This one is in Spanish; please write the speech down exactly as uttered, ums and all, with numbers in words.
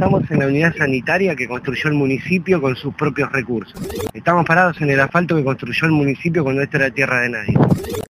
Estamos en la unidad sanitaria que construyó el municipio con sus propios recursos. Estamos parados en el asfalto que construyó el municipio cuando esto era tierra de nadie.